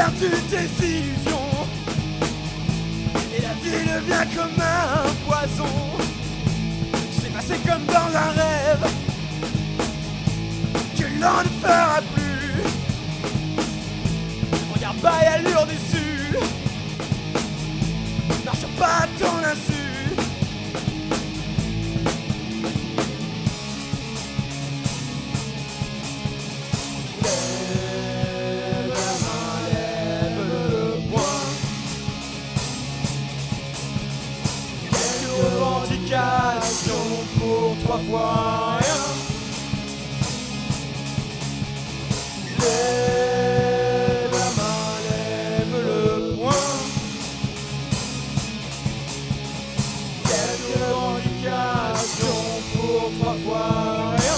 perdu tes illusions et la vie devient comme un poison. C'est passé comme dans un rêve que l'on ne fera plus. Regarde pas et allure déçue, marche pas à ton insu. Pour 3 fois rien. Lève la main, lève le poing. Quelques revendications pour 3 fois rien.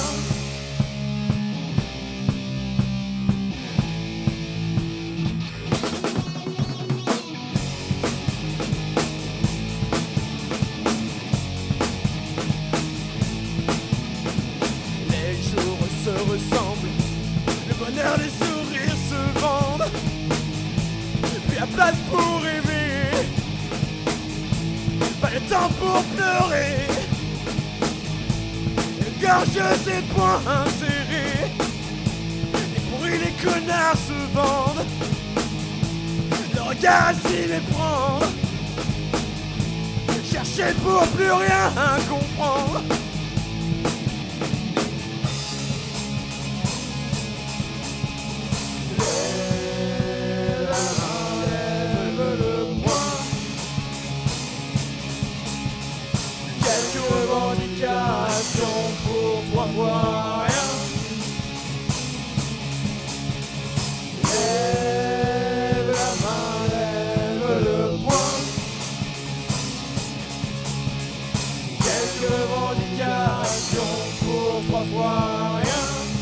Se ressemblent, le bonheur des sourires se vendent, puis la place pour rêver, pas le temps pour pleurer. Le gorge des poings serrés, les pourris, les connards se vendent, le regard à s'y méprendre, chercher pour plus rien comprendre. Pour 3 fois rien. Lève la main, lève le poing. Quelques revendications pour 3 fois rien.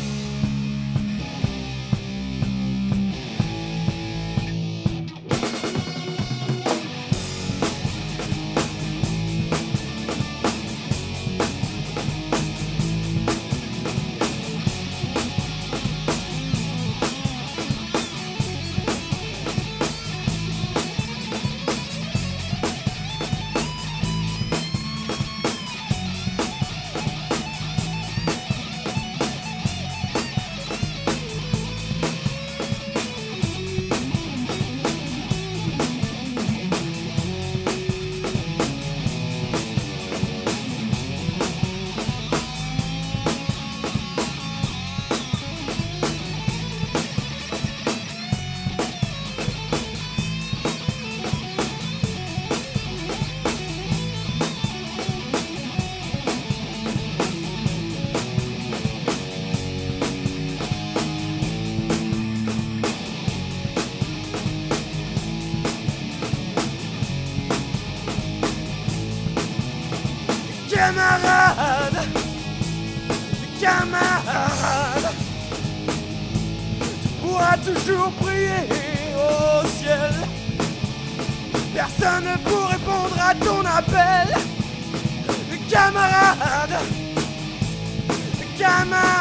Camarades, camarades, tu pourras toujours prier au ciel. Personne ne peut répondre à ton appel. Camarades, camarades.